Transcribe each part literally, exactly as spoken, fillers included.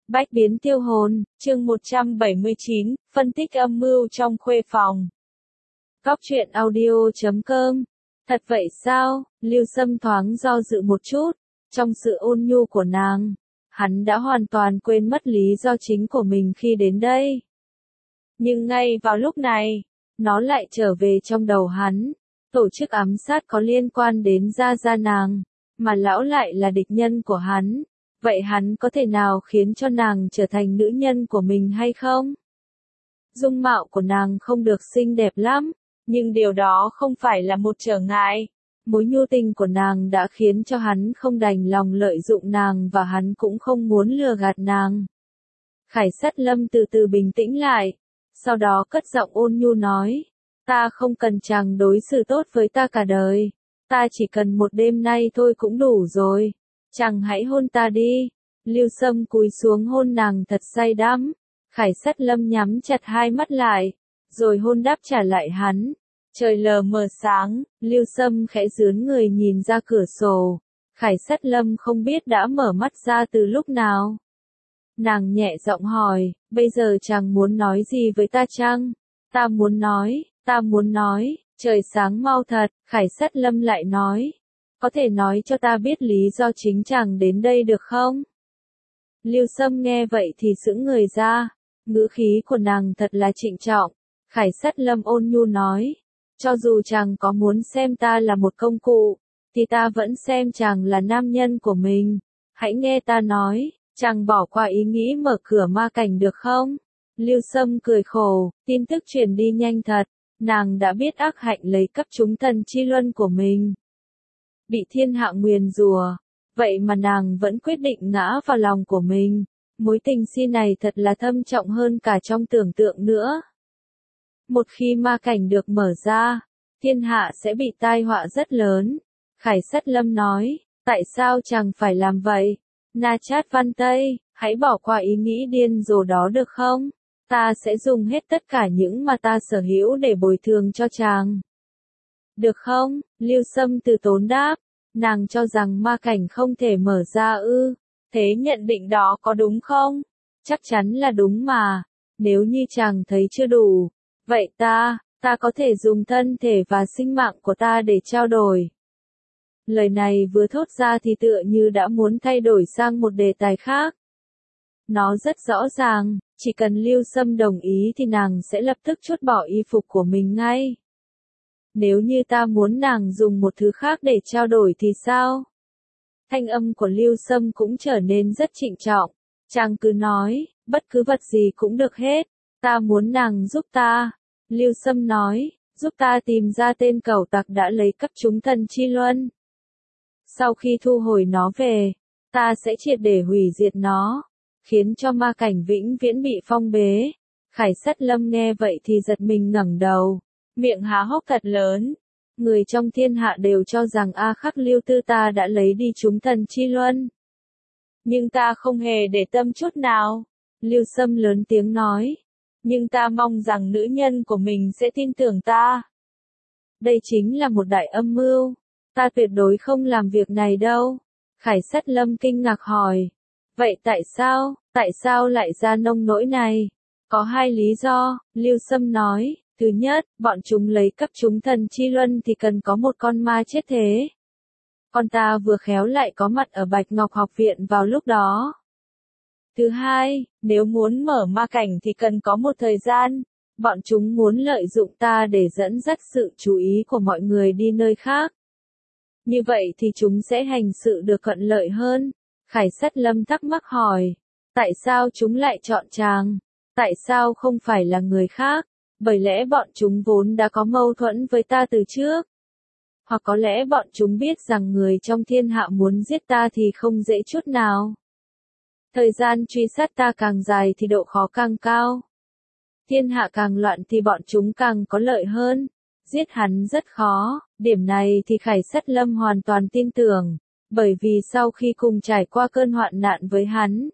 Bách biến tiêu hồn, chương một trăm bảy mươi chín, phân tích âm mưu trong khuê phòng. Góc truyện audio chấm com. Thật vậy sao? Lưu Sâm thoáng do dự một chút, trong sự ôn nhu của nàng, hắn đã hoàn toàn quên mất lý do chính của mình khi đến đây. Nhưng ngay vào lúc này, nó lại trở về trong đầu hắn. Tổ chức ám sát có liên quan đến Gia Gia nàng, mà lão lại là địch nhân của hắn. Vậy hắn có thể nào khiến cho nàng trở thành nữ nhân của mình hay không? Dung mạo của nàng không được xinh đẹp lắm, nhưng điều đó không phải là một trở ngại. Mối nhu tình của nàng đã khiến cho hắn không đành lòng lợi dụng nàng và hắn cũng không muốn lừa gạt nàng. Khải Sắt Lâm từ từ bình tĩnh lại, sau đó cất giọng ôn nhu nói, ta không cần chàng đối xử tốt với ta cả đời, ta chỉ cần một đêm nay thôi cũng đủ rồi. Chàng hãy hôn ta đi. Lưu Sâm cúi xuống hôn nàng thật say đắm. Khải Sắt Lâm nhắm chặt hai mắt lại, rồi hôn đáp trả lại hắn. Trời lờ mờ sáng, Lưu Sâm khẽ dướn người nhìn ra cửa sổ. Khải Sắt Lâm không biết đã mở mắt ra từ lúc nào. Nàng nhẹ giọng hỏi, bây giờ chàng muốn nói gì với ta chăng? Ta muốn nói, ta muốn nói, trời sáng mau thật. Khải Sắt Lâm lại nói, có thể nói cho ta biết lý do chính chàng đến đây được không? Lưu Sâm nghe vậy thì sững người ra, ngữ khí của nàng thật là trịnh trọng. Khải Sắt Lâm ôn nhu nói, cho dù chàng có muốn xem ta là một công cụ, thì ta vẫn xem chàng là nam nhân của mình. Hãy nghe ta nói, chàng bỏ qua ý nghĩ mở cửa ma cảnh được không? Lưu Sâm cười khổ, tin tức truyền đi nhanh thật, nàng đã biết ác hạnh lấy cắp chúng thần chi luân của mình. Bị thiên hạ nguyền rủa, vậy mà nàng vẫn quyết định ngã vào lòng của mình. Mối tình si này thật là thâm trọng hơn cả trong tưởng tượng nữa. Một khi ma cảnh được mở ra, thiên hạ sẽ bị tai họa rất lớn. Khải Sắt Lâm nói, tại sao chàng phải làm vậy? Na Chát Văn Tây, hãy bỏ qua ý nghĩ điên rồ đó được không? Ta sẽ dùng hết tất cả những mà ta sở hữu để bồi thường cho chàng. Được không? Lưu Sâm từ tốn đáp, nàng cho rằng ma cảnh không thể mở ra ư? Thế nhận định đó có đúng không? Chắc chắn là đúng mà. Nếu như chàng thấy chưa đủ, vậy ta, ta có thể dùng thân thể và sinh mạng của ta để trao đổi. Lời này vừa thốt ra thì tựa như đã muốn thay đổi sang một đề tài khác. Nó rất rõ ràng, chỉ cần Lưu Sâm đồng ý thì nàng sẽ lập tức trút bỏ y phục của mình ngay. Nếu như ta muốn nàng dùng một thứ khác để trao đổi thì sao? Thanh âm của Lưu Sâm cũng trở nên rất trịnh trọng. Chàng cứ nói, bất cứ vật gì cũng được hết. Ta muốn nàng giúp ta. Lưu Sâm nói, giúp ta tìm ra tên cẩu tặc đã lấy cắp chúng thần chi luân. Sau khi thu hồi nó về, ta sẽ triệt để hủy diệt nó, khiến cho ma cảnh vĩnh viễn bị phong bế. Khải Sắt Lâm nghe vậy thì giật mình ngẩng đầu, miệng há hốc thật lớn. Người trong thiên hạ đều cho rằng A Khắc Lưu Tư ta đã lấy đi chúng thần chi luân. Nhưng ta không hề để tâm chút nào. Lưu Sâm lớn tiếng nói. Nhưng ta mong rằng nữ nhân của mình sẽ tin tưởng ta. Đây chính là một đại âm mưu. Ta tuyệt đối không làm việc này đâu. Khải Sắt Lâm kinh ngạc hỏi. Vậy tại sao, tại sao lại ra nông nỗi này? Có hai lý do, Lưu Sâm nói. Thứ nhất, bọn chúng lấy cắp chúng thần chi luân thì cần có một con ma chết thế. Con ta vừa khéo lại có mặt ở Bạch Ngọc học viện vào lúc đó. Thứ hai, nếu muốn mở ma cảnh thì cần có một thời gian. Bọn chúng muốn lợi dụng ta để dẫn dắt sự chú ý của mọi người đi nơi khác. Như vậy thì chúng sẽ hành sự được thuận lợi hơn. Khải Sắt Lâm thắc mắc hỏi. Tại sao chúng lại chọn chàng? Tại sao không phải là người khác? Bởi lẽ bọn chúng vốn đã có mâu thuẫn với ta từ trước. Hoặc có lẽ bọn chúng biết rằng người trong thiên hạ muốn giết ta thì không dễ chút nào. Thời gian truy sát ta càng dài thì độ khó càng cao. Thiên hạ càng loạn thì bọn chúng càng có lợi hơn. Giết hắn rất khó, điểm này thì Khải Sắt Lâm hoàn toàn tin tưởng, bởi vì sau khi cùng trải qua cơn hoạn nạn với hắn,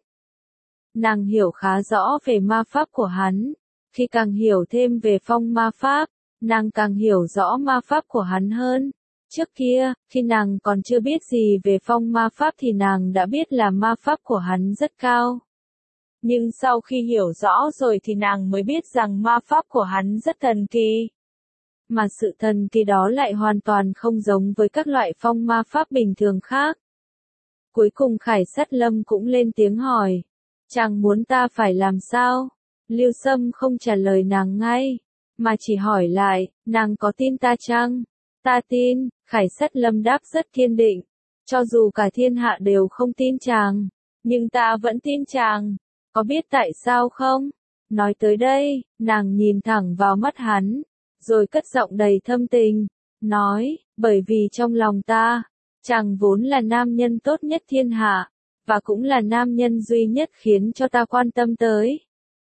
nàng hiểu khá rõ về ma pháp của hắn. Khi càng hiểu thêm về phong ma pháp, nàng càng hiểu rõ ma pháp của hắn hơn. Trước kia, khi nàng còn chưa biết gì về phong ma pháp thì nàng đã biết là ma pháp của hắn rất cao. Nhưng sau khi hiểu rõ rồi thì nàng mới biết rằng ma pháp của hắn rất thần kỳ. Mà sự thần kỳ đó lại hoàn toàn không giống với các loại phong ma pháp bình thường khác. Cuối cùng Khải Sát Lâm cũng lên tiếng hỏi. Chàng muốn ta phải làm sao? Lưu Sâm không trả lời nàng ngay, mà chỉ hỏi lại, nàng có tin ta chăng? Ta tin, Khải Sát Lâm đáp rất kiên định. Cho dù cả thiên hạ đều không tin chàng, nhưng ta vẫn tin chàng. Có biết tại sao không? Nói tới đây, nàng nhìn thẳng vào mắt hắn, rồi cất giọng đầy thâm tình, nói, bởi vì trong lòng ta, chàng vốn là nam nhân tốt nhất thiên hạ, và cũng là nam nhân duy nhất khiến cho ta quan tâm tới.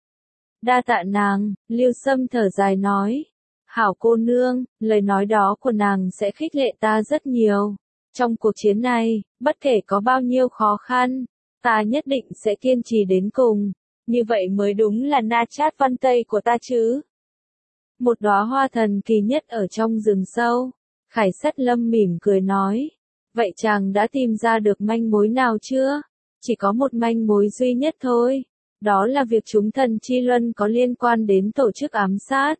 Đa tạ nàng, Lưu Sâm thở dài nói. Hảo cô nương, lời nói đó của nàng sẽ khích lệ ta rất nhiều. Trong cuộc chiến này, bất kể có bao nhiêu khó khăn, ta nhất định sẽ kiên trì đến cùng. Như vậy mới đúng là Na Chát Văn Tây của ta chứ. Một đóa hoa thần kỳ nhất ở trong rừng sâu. Khải Sát Lâm mỉm cười nói. Vậy chàng đã tìm ra được manh mối nào chưa? Chỉ có một manh mối duy nhất thôi. Đó là việc chúng thần chi luân có liên quan đến tổ chức ám sát.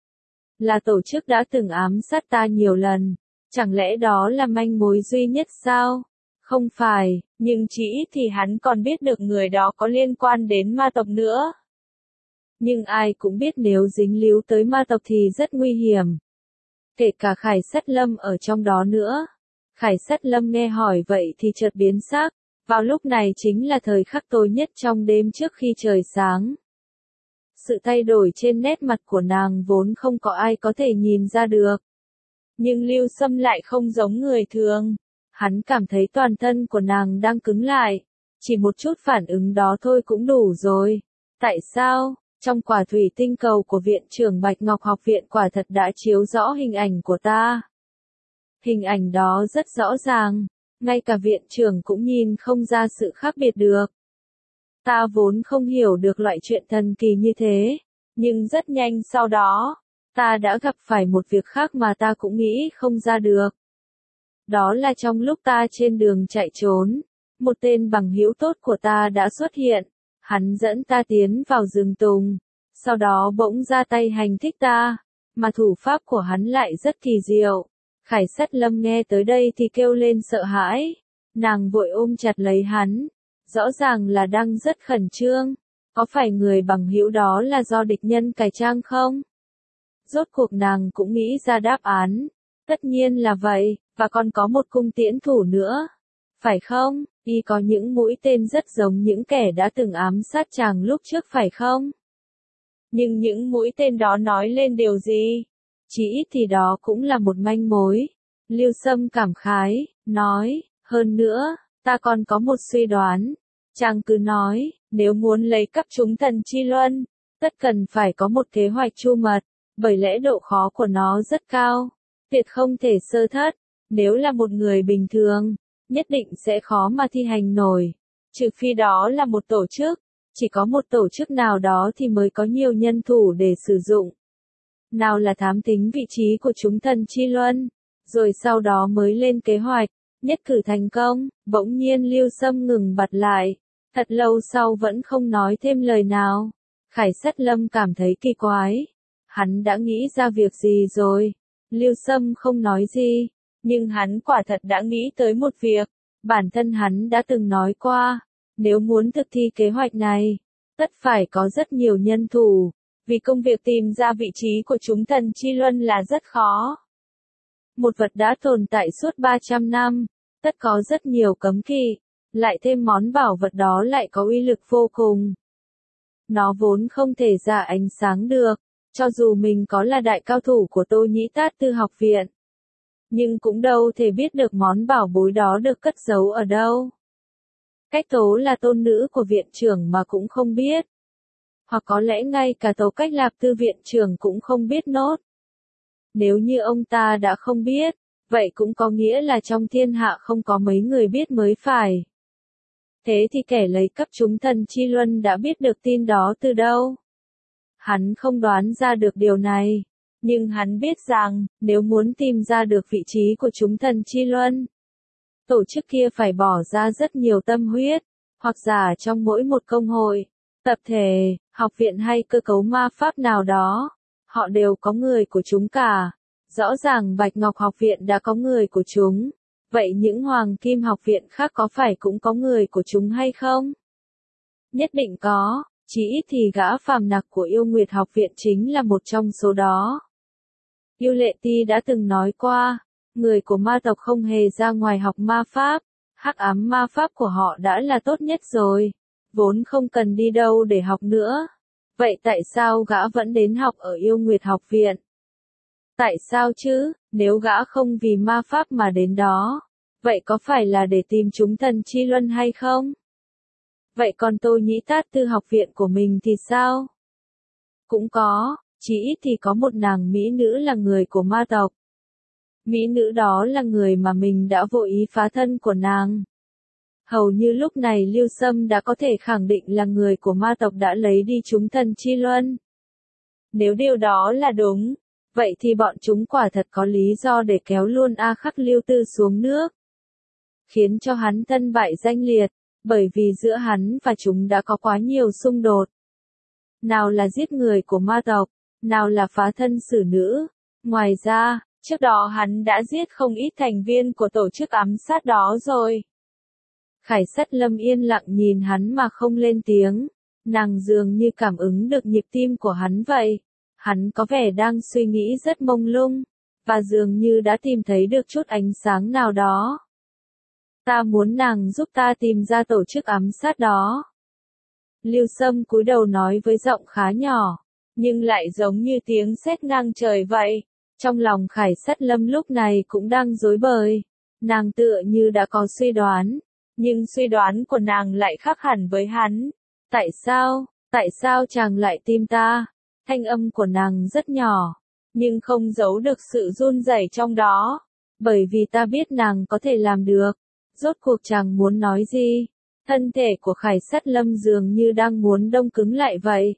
Là tổ chức đã từng ám sát ta nhiều lần. Chẳng lẽ đó là manh mối duy nhất sao? Không phải, nhưng chỉ ít thì hắn còn biết được người đó có liên quan đến ma tộc nữa. Nhưng ai cũng biết nếu dính líu tới ma tộc thì rất nguy hiểm. Kể cả Khải Sát Lâm ở trong đó nữa. Khải Sát Lâm nghe hỏi vậy thì chợt biến sắc. Vào lúc này chính là thời khắc tối nhất trong đêm trước khi trời sáng. Sự thay đổi trên nét mặt của nàng vốn không có ai có thể nhìn ra được. Nhưng Lưu Sâm lại không giống người thường. Hắn cảm thấy toàn thân của nàng đang cứng lại. Chỉ một chút phản ứng đó thôi cũng đủ rồi. Tại sao? Trong quả thủy tinh cầu của Viện trưởng Bạch Ngọc Học Viện quả thật đã chiếu rõ hình ảnh của ta. Hình ảnh đó rất rõ ràng. Ngay cả viện trưởng cũng nhìn không ra sự khác biệt được. Ta vốn không hiểu được loại chuyện thần kỳ như thế. Nhưng rất nhanh sau đó, ta đã gặp phải một việc khác mà ta cũng nghĩ không ra được. Đó là trong lúc ta trên đường chạy trốn, một tên bằng hữu tốt của ta đã xuất hiện. Hắn dẫn ta tiến vào rừng tùng. Sau đó bỗng ra tay hành thích ta. Mà thủ pháp của hắn lại rất kỳ diệu. Khải Sát Lâm nghe tới đây thì kêu lên sợ hãi. Nàng vội ôm chặt lấy hắn. Rõ ràng là đang rất khẩn trương. Có phải người bằng hữu đó là do địch nhân cải trang không? Rốt cuộc nàng cũng nghĩ ra đáp án. Tất nhiên là vậy, và còn có một cung tiễn thủ nữa. Phải không? Y có những mũi tên rất giống những kẻ đã từng ám sát chàng lúc trước phải không? Nhưng những mũi tên đó nói lên điều gì? Chỉ ít thì đó cũng là một manh mối. Lưu Sâm cảm khái, nói, hơn nữa, ta còn có một suy đoán. Chàng cứ nói, nếu muốn lấy cắp chúng thần chi luân, tất cần phải có một kế hoạch chu mật, bởi lẽ độ khó của nó rất cao, tuyệt không thể sơ thất. Nếu là một người bình thường, nhất định sẽ khó mà thi hành nổi, trừ phi đó là một tổ chức, chỉ có một tổ chức nào đó thì mới có nhiều nhân thủ để sử dụng. Nào là thám tính vị trí của chúng thần chi luân, rồi sau đó mới lên kế hoạch, nhất cử thành công. Bỗng nhiên Lưu Sâm ngừng bặt lại, thật lâu sau vẫn không nói thêm lời nào. Khải Sát Lâm cảm thấy kỳ quái, hắn đã nghĩ ra việc gì rồi? Lưu Sâm không nói gì, nhưng hắn quả thật đã nghĩ tới một việc, bản thân hắn đã từng nói qua, nếu muốn thực thi kế hoạch này, tất phải có rất nhiều nhân thủ, vì công việc tìm ra vị trí của chúng thần chi luân là rất khó. Một vật đã tồn tại suốt ba trăm năm, tất có rất nhiều cấm kỵ, lại thêm món bảo vật đó lại có uy lực vô cùng. Nó vốn không thể ra ánh sáng được, cho dù mình có là đại cao thủ của Tô Nhĩ Tát Tư học viện. Nhưng cũng đâu thể biết được món bảo bối đó được cất giấu ở đâu. Cách Tố là tôn nữ của viện trưởng mà cũng không biết. Hoặc có lẽ ngay cả Tố Cách Lạp Tư viện trưởng cũng không biết nốt. Nếu như ông ta đã không biết, vậy cũng có nghĩa là trong thiên hạ không có mấy người biết mới phải. Thế thì kẻ lấy cắp chúng thần chi luân đã biết được tin đó từ đâu? Hắn không đoán ra được điều này, nhưng hắn biết rằng, nếu muốn tìm ra được vị trí của chúng thần chi luân, tổ chức kia phải bỏ ra rất nhiều tâm huyết, hoặc giả trong mỗi một công hội, tập thể, học viện hay cơ cấu ma pháp nào đó. Họ đều có người của chúng cả. Rõ ràng Bạch Ngọc học viện đã có người của chúng. Vậy những Hoàng Kim học viện khác có phải cũng có người của chúng hay không? Nhất định có, chỉ ít thì gã phàm nặc của Yêu Nguyệt học viện chính là một trong số đó. Yêu Lệ Ti đã từng nói qua, người của ma tộc không hề ra ngoài học ma pháp, hắc ám ma pháp của họ đã là tốt nhất rồi, vốn không cần đi đâu để học nữa. Vậy tại sao gã vẫn đến học ở Yêu Nguyệt học viện? Tại sao chứ, nếu gã không vì ma pháp mà đến đó, vậy có phải là để tìm chúng thần chi luân hay không? Vậy còn Tô Nhĩ Tát Tư học viện của mình thì sao? Cũng có, chỉ ít thì có một nàng mỹ nữ là người của ma tộc. Mỹ nữ đó là người mà mình đã vô ý phá thân của nàng. Hầu như lúc này Lưu Sâm đã có thể khẳng định là người của ma tộc đã lấy đi chúng thần chi luân. Nếu điều đó là đúng, vậy thì bọn chúng quả thật có lý do để kéo luôn A Khắc Lưu Tư xuống nước. Khiến cho hắn thân bại danh liệt, bởi vì giữa hắn và chúng đã có quá nhiều xung đột. Nào là giết người của ma tộc, nào là phá thân xử nữ. Ngoài ra, trước đó hắn đã giết không ít thành viên của tổ chức ám sát đó rồi. Khải Sắt Lâm yên lặng nhìn hắn mà không lên tiếng. Nàng dường như cảm ứng được nhịp tim của hắn vậy. Hắn có vẻ đang suy nghĩ rất mông lung, và dường như đã tìm thấy được chút ánh sáng nào đó. Ta muốn nàng giúp ta tìm ra tổ chức ám sát đó. Lưu Sâm cúi đầu nói với giọng khá nhỏ, nhưng lại giống như tiếng sét ngang trời vậy. Trong lòng Khải Sắt Lâm lúc này cũng đang rối bời. Nàng tựa như đã có suy đoán, nhưng suy đoán của nàng lại khác hẳn với hắn. Tại sao, tại sao chàng lại tìm ta? Thanh âm của nàng rất nhỏ, nhưng không giấu được sự run rẩy trong đó. Bởi vì ta biết nàng có thể làm được. Rốt cuộc chàng muốn nói gì? Thân thể của Khải Sắt Lâm dường như đang muốn đông cứng lại vậy.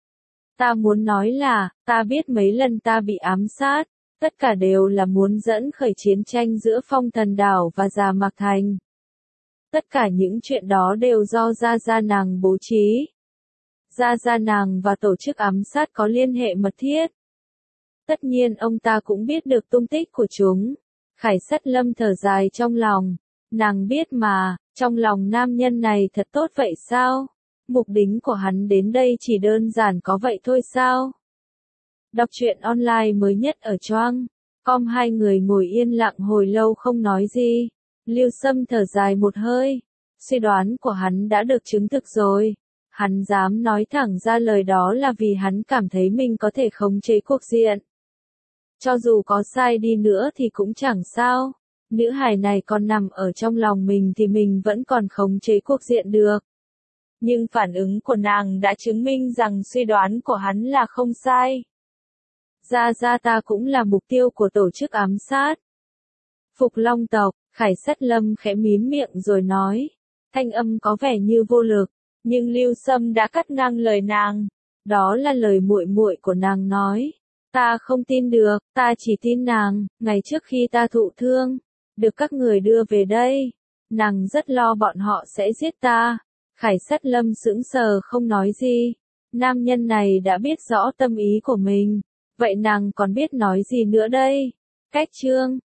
Ta muốn nói là, ta biết mấy lần ta bị ám sát, tất cả đều là muốn dẫn khởi chiến tranh giữa Phong Thần Đảo và Già Mạc Thành. Tất cả những chuyện đó đều do Gia Gia nàng bố trí. Gia Gia nàng và tổ chức ám sát có liên hệ mật thiết. Tất nhiên ông ta cũng biết được tung tích của chúng. Khải Sắt Lâm thở dài trong lòng. Nàng biết mà, trong lòng nam nhân này thật tốt vậy sao? Mục đích của hắn đến đây chỉ đơn giản có vậy thôi sao? Đọc truyện online mới nhất ở Choang. Com hai người ngồi yên lặng hồi lâu không nói gì. Lưu Sâm thở dài một hơi. Suy đoán của hắn đã được chứng thực rồi. Hắn dám nói thẳng ra lời đó là vì hắn cảm thấy mình có thể khống chế cuộc diện. Cho dù có sai đi nữa thì cũng chẳng sao. Nữ hài này còn nằm ở trong lòng mình thì mình vẫn còn khống chế cuộc diện được. Nhưng phản ứng của nàng đã chứng minh rằng suy đoán của hắn là không sai. Gia Gia ta cũng là mục tiêu của tổ chức ám sát. Phục Long tộc, Khải Sắt Lâm khẽ mím miệng rồi nói. Thanh âm có vẻ như vô lực, nhưng Lưu Sâm đã cắt ngang lời nàng. Đó là lời muội muội của nàng nói. Ta không tin được, ta chỉ tin nàng, ngày trước khi ta thụ thương, được các người đưa về đây. Nàng rất lo bọn họ sẽ giết ta. Khải Sắt Lâm sững sờ không nói gì. Nam nhân này đã biết rõ tâm ý của mình. Vậy nàng còn biết nói gì nữa đây? Cách chương